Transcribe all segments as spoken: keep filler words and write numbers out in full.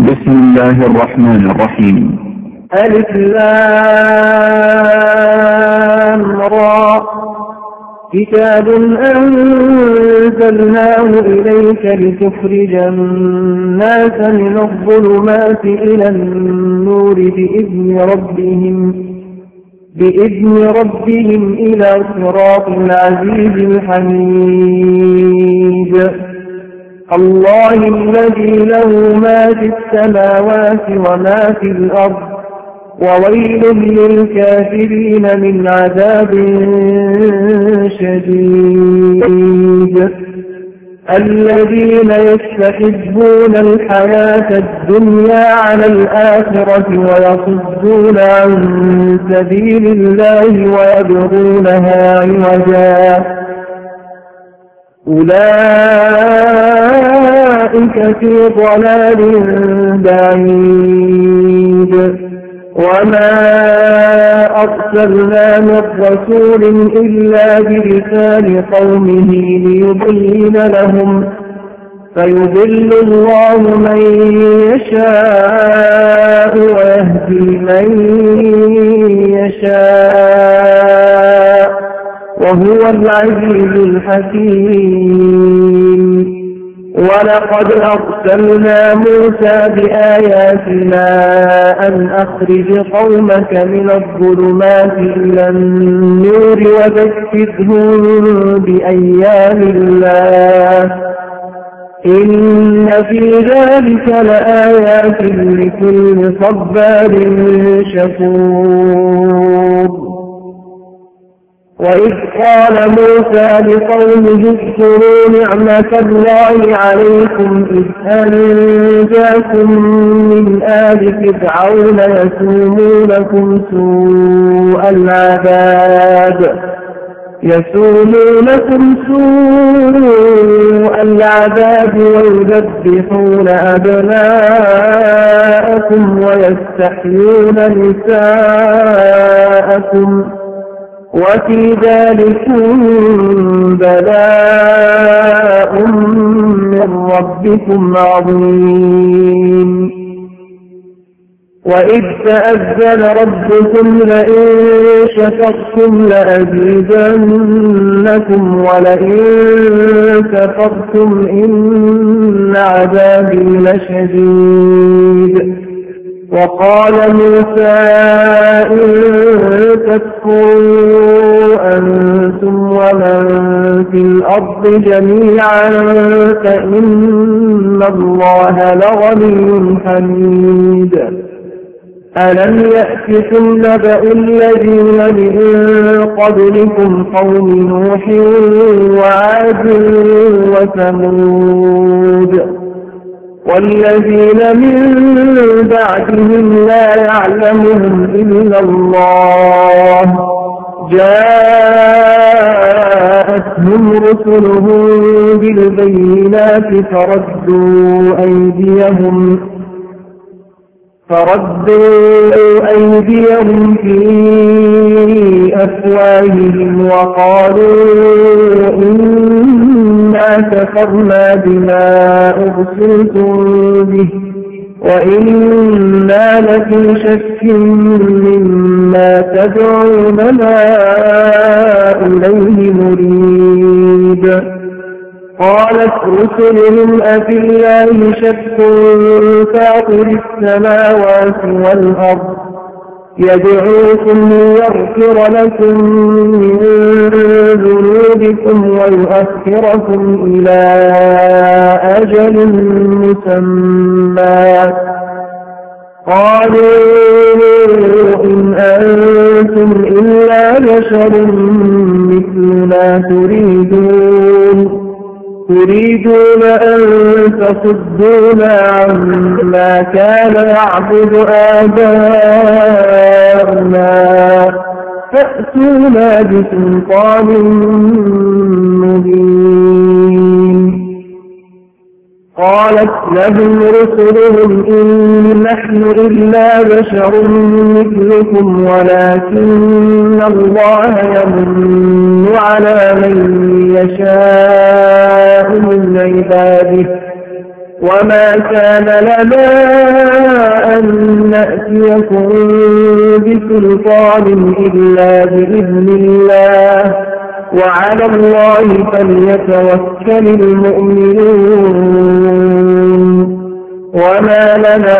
بسم الله الرحمن الرحيم. ألف لام را كتاب أنزلناه إليك لتخرج الناس من الظلمات إلى النور بإذن ربهم بإذن ربهم إلى صراط العزيز الحميد. الله الذي له ما في السماوات وما في الأرض وويل للكافرين من عذاب شديد. الذين يستحبون الحياة الدنيا على الآخرة ويصدون عن سبيل الله ويبغونها عوجا أولئك في ضلال بعيد. وما أرسلنا من رسول إلا بلسان قومه ليبين لهم فيضل الله من يشاء ويهدي من يشاء وهو العزيز الحكيم. ولقد أرسلنا موسى بآياتنا أن أخرج قومك من الظلمات إلى النور وذكرهم بأيام الله إن في ذلك لآيات لكل صبار شكور. وإذ قال موسى لقومه اذكروا نعمة الله عليكم إذ أنجاكم من آل فرعون يسومونكم سوء العذاب يسومونكم سوء العذاب ويذبحون أبناءكم ويستحيون نساءكم وفي ذلكم بلاء من ربكم عظيم. وإذ تأذن ربكم لئن شكرتم لأزيدنكم ولئن كفرتم إن عذابي لشديد. وقال موسى إن تكفروا أنتم ومن في الأرض جميعا فإن الله لغني حميد. ألم يأتكم نبأ الذين من قبلكم قوم نوح وعاد وثمود والذين من بعدهم لا يعلمهم إلا الله جاءتهم رسلهم بالبينات فردوا أيديهم فردوا أيديهم في أفواههم وقالوا إنا كفرنا بما أرسلتم به وإنا لفي شك مما تدعوننا إليه مريب. قالت رسلهم أفي الله شك فاطر السماوات والأرض يدعوكم ليغفر لكم من ذنوبكم ويؤخركم إلى أجل مسمى قالوا إن أنتم إلا بشر مثلنا تريدون تريدون أن تصدونا عما كان يعبد آباؤنا فأتونا بسلطان مبين. قالت لهم رسلهم إن نحن إلا بشر مثلكم ولكن الله يمن على من يشاء من عباده وما كان لنا أن نأتيكم بسلطان إلا بإذن الله وعلى الله فليتوكل المؤمنون وما لنا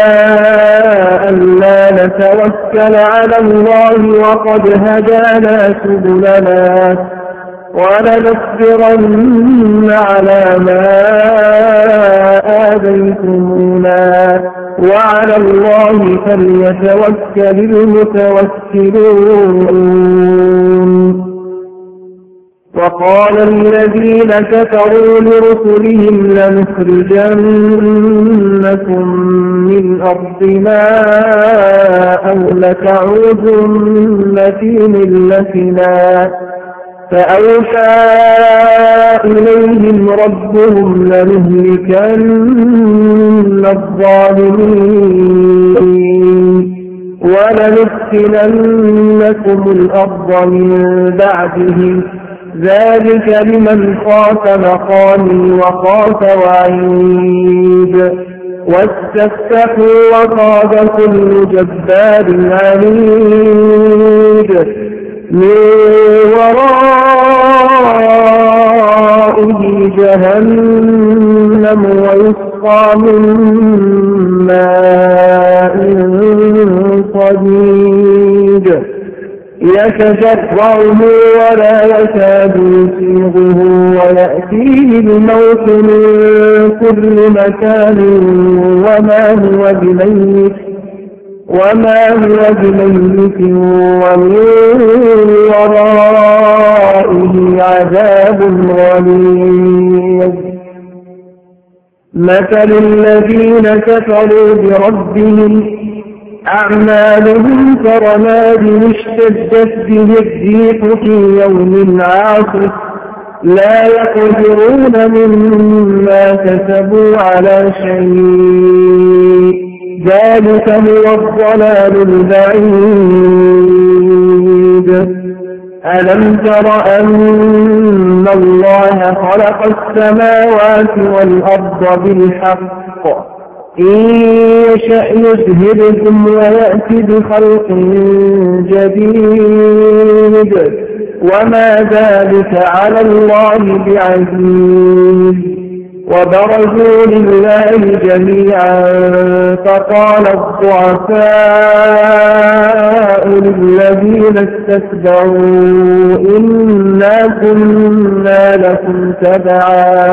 ألا نتوكل على الله وقد هدانا سبلنا ولنصبرن على ما آذيتمونا وعلى الله فليتوكل المتوكلون وقال الذين كفروا لرسلهم لنخرجنكم من أرضنا أو لتعودن في ملتنا فأوحى إليهم ربهم لنهلكن الظالمين ولندخلنكم الأرض من بعدهم ذلك لمن خاف مقامي وخاف وعيد واستفتحوا وخاب كل جبار عنيد من ورائه جهنم ويسقى من ماء صديد يتجرعه ولا يكاد يسيغه ويأتيه الموت من كل مكان وما هو بميت وما هو بميت ومن ورائه عذاب غليظ مثل الذين كفروا بربهم أعمالهم كرماد اشتدت به الريح في يوم عاصف لا يقدرون مما كسبوا على شيء ذلك هو الضلال البعيد ألم تر أن الله خلق السماوات والأرض بالحق إن يشأ يذهبكم ويأتي بخلق جديد وما ذلك على الله بعزيز وبرزوا لله جميعا فقال الضعفاء للذين استكبروا إنا كنا لكم تبعا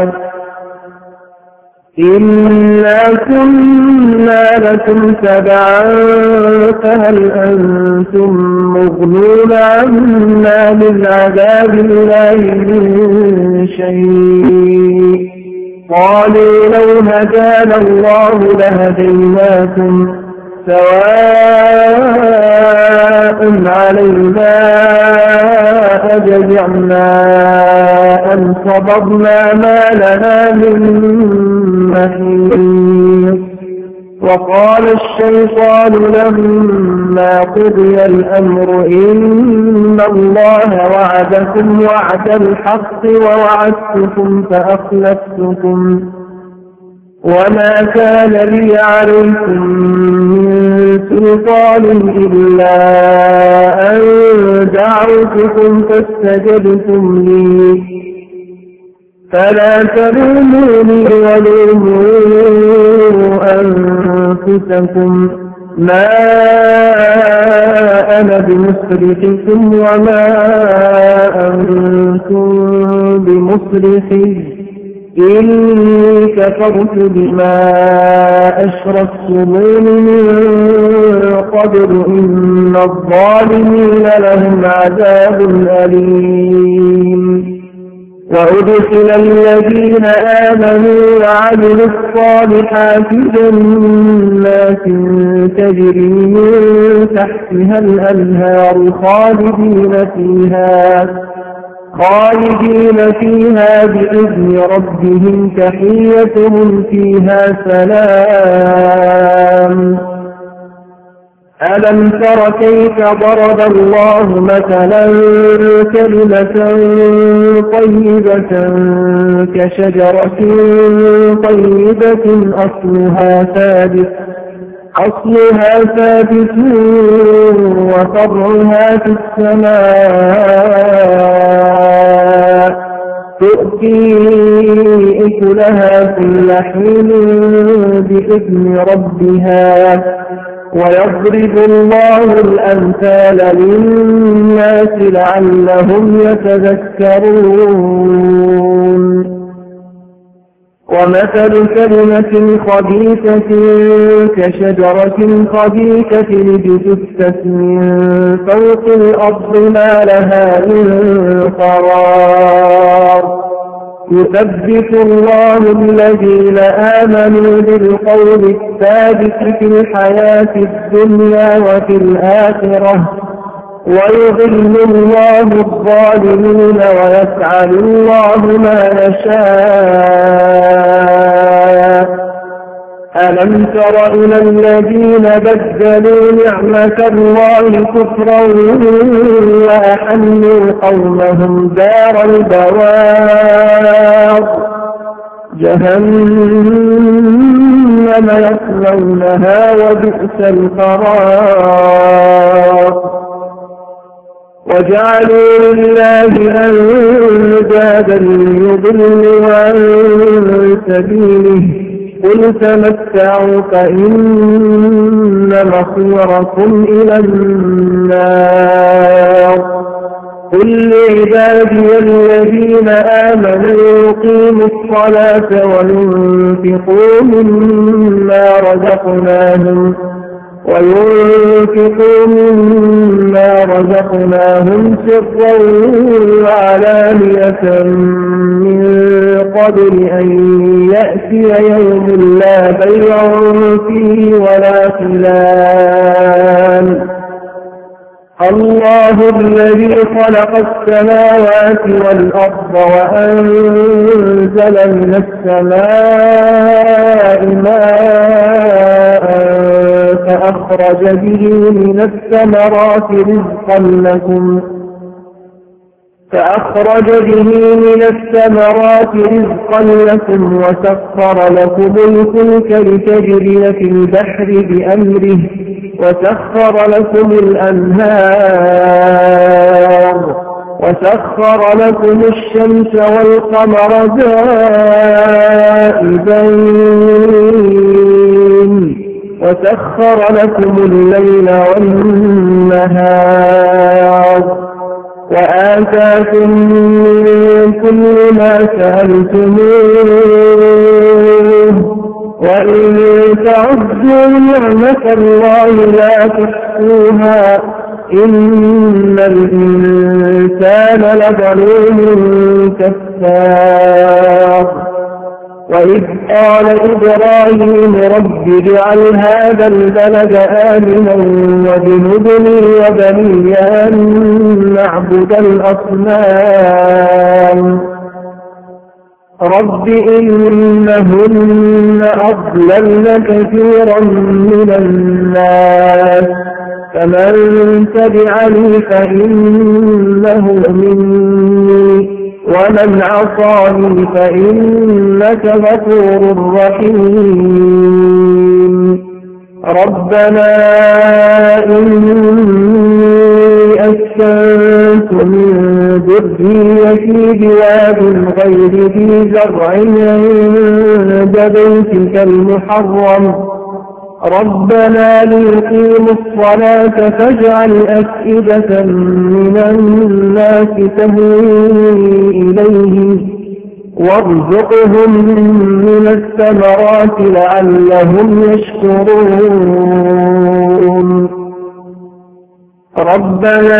إنا كنا لكم تبعا فهل أنتم مغنون عنا من عذاب الله من شيء قالوا لو هدانا الله لهديناكم سواء علينا أجزعنا أم صبرنا ما لنا من محيص وقال الشيطان لما قضي الأمر إن الله وعدكم وعد الحق ووعدتكم فأخلفتكم وما كان لي عليكم من سلطان إلا أن دعوتكم فاستجبتم لي فلا تلوموني ولوموا أنفسكم ما أنا بمصرخكم وما أنتم بمصرخي إني كفرت بما أشركتمون من قبل إن الظالمين لهم عذاب أليم وأدخل الذين آمنوا وعملوا الصالحات جنات تجري من تحتها الأنهار خالدين فيها خالدين فيها بإذن ربهم تحيتهم فيها سلام ألم تر كيف ضرب الله مثلا كلمة طيبة كشجرة طيبة أصلها ثابت أصلها ثابت وفرعها في السماء تؤتي أكلها كل حين بإذن ربها ويضرب الله الأمثال للناس لعلهم يتذكرون ومثل كلمة خبيثة كشجرة خبيثة اجتثت من فوق الأرض ما لها من قرار يثبت الله الذين آمنوا بالقول الثابت في الحياة الدنيا وفي الآخرة ويضل الله الظالمين ويفعل الله ما يشاء ألم تر إلى الذين بدلوا نعمة الله كفرا وأحلوا قومهم دار البوار جهنم يصلونها وبئس القرار وجعلوا لله أندادا ليضلوا عن سبيله قل تمتعوا فإن مصيركم إلى النار قل لعبادي الذين آمنوا يقيموا الصلاة وينفقوا مما رزقناهم وينفقوا مما رزقناهم سرا وعلانية من قبل أن يأتي يوم لا بيع فيه ولا خلال الله الذي خلق السماوات والأرض وأنزل من السماء ماء فأخرج به من الثمرات رزقا لكم فأخرج به من الثمرات رزقا لكم وسخر لكم الفلك لتجري في البحر بأمره وسخر لكم الأنهار وسخر لكم الشمس والقمر دائبين وسخر لكم الليل والنهار وآتاكم من كل ما سألتموه وإن تعدوا نعمة الله لا تحصوها إن الإنسان لظلوم كفار وإذ قال إبراهيم رب اجعل هذا البلد آمنا واجنبني وبني أن نعبد الأصنام رب إنهن أضللن كثيرا من الناس فمن تبعني فإنه مني ومن عصاني فإنك غفور رحيم ربنا إني أسكنت من ذريتي بواد غير ذي زرع عند بيتك المحرم ربنا ليقيموا الصلاة فاجعل أفئدة من الناس تهوي إليهم وارزقهم من الثمرات لعلهم يشكرون ربنا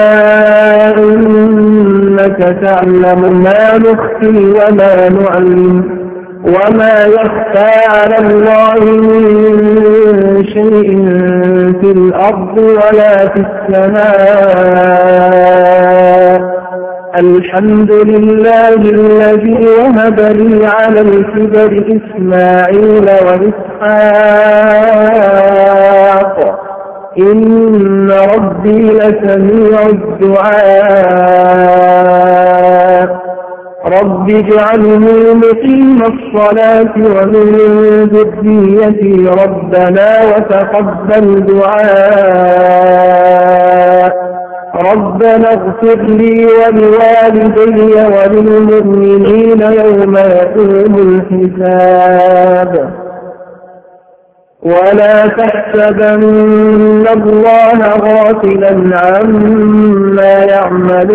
إنك تعلم ما نخفي وما نعلم وما يخفى على الله من شيء في الأرض ولا في السماء الحمد لله الذي وهب لي على الكبر إسماعيل وإسحاق إن ربي لسميع الدعاء رب اجعلني مقيم الصلاة ومن ذريتي ربنا وتقبل دعاء ربنا اغفر لي ولوالدي وللمؤمنين يوم يقوم الحساب ولا تحسبن الله غافلا عما يعمل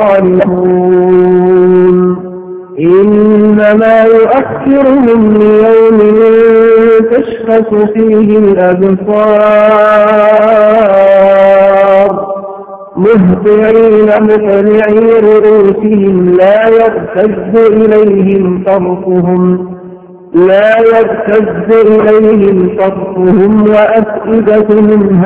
الظالمون إنما يؤخرهم ليوم تشخص فيه الأبصار مهطعين مقنعي رؤوسهم لا يرتد إليهم طرفهم لا يرتد إليهم طرفهم وأفئدتهم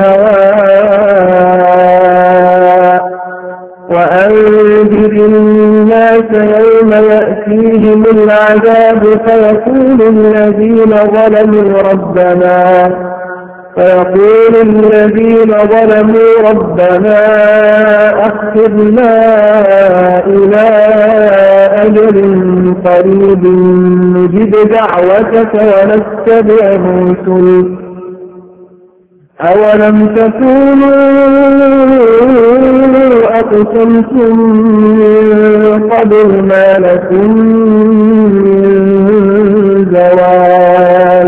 هواء وأنذر الناس يوم يأتيهم العذاب فيقول الذين ظلموا ربنا فيقول الذين ظلموا ربنا أخرنا إلى أجل قريب نجب دعوتك ونتبع الرسل أولم تكونوا أقسمتم من قبل ما لكم من زوال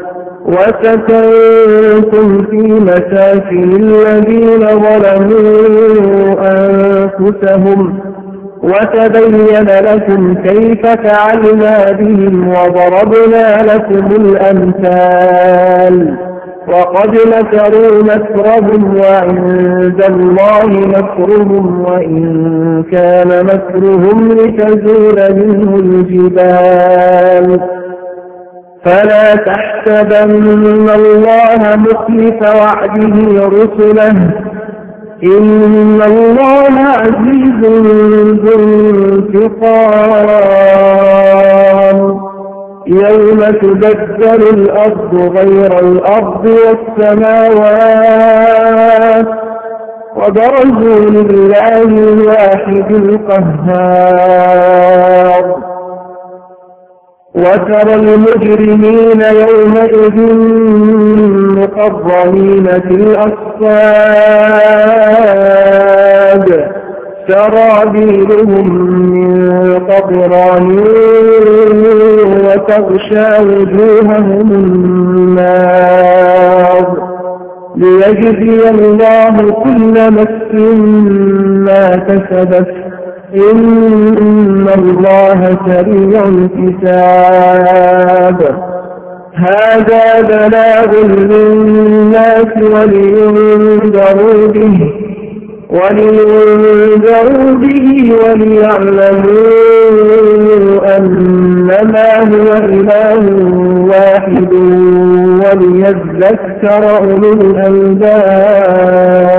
وسكنتم في مساكن الذين ظلموا أنفسهم وتبين لكم كيف فعلنا بهم وضربنا لكم الأمثال وقد مكروا مكرهم وعند الله مكرهم وإن كان مكرهم لتزول منه الجبال فلا تحسبن الله مخلف وعده رسله إن الله عزيز ذو انتقام يوم تبدل الأرض غير الأرض والسماوات وبرزوا لله الواحد القهار وترى المجرمين يومئذ مقرنين في الأصفاد سرابيلهم من قطران وتغشى وجوههم النار ليجزي الله كل نفس ما كسبت إن الله سريع الحساب هذا بلاغ للناس ولينذروا به ولينذروا به وليعلموا أنما هو إله واحد وليذكر أولو الألباب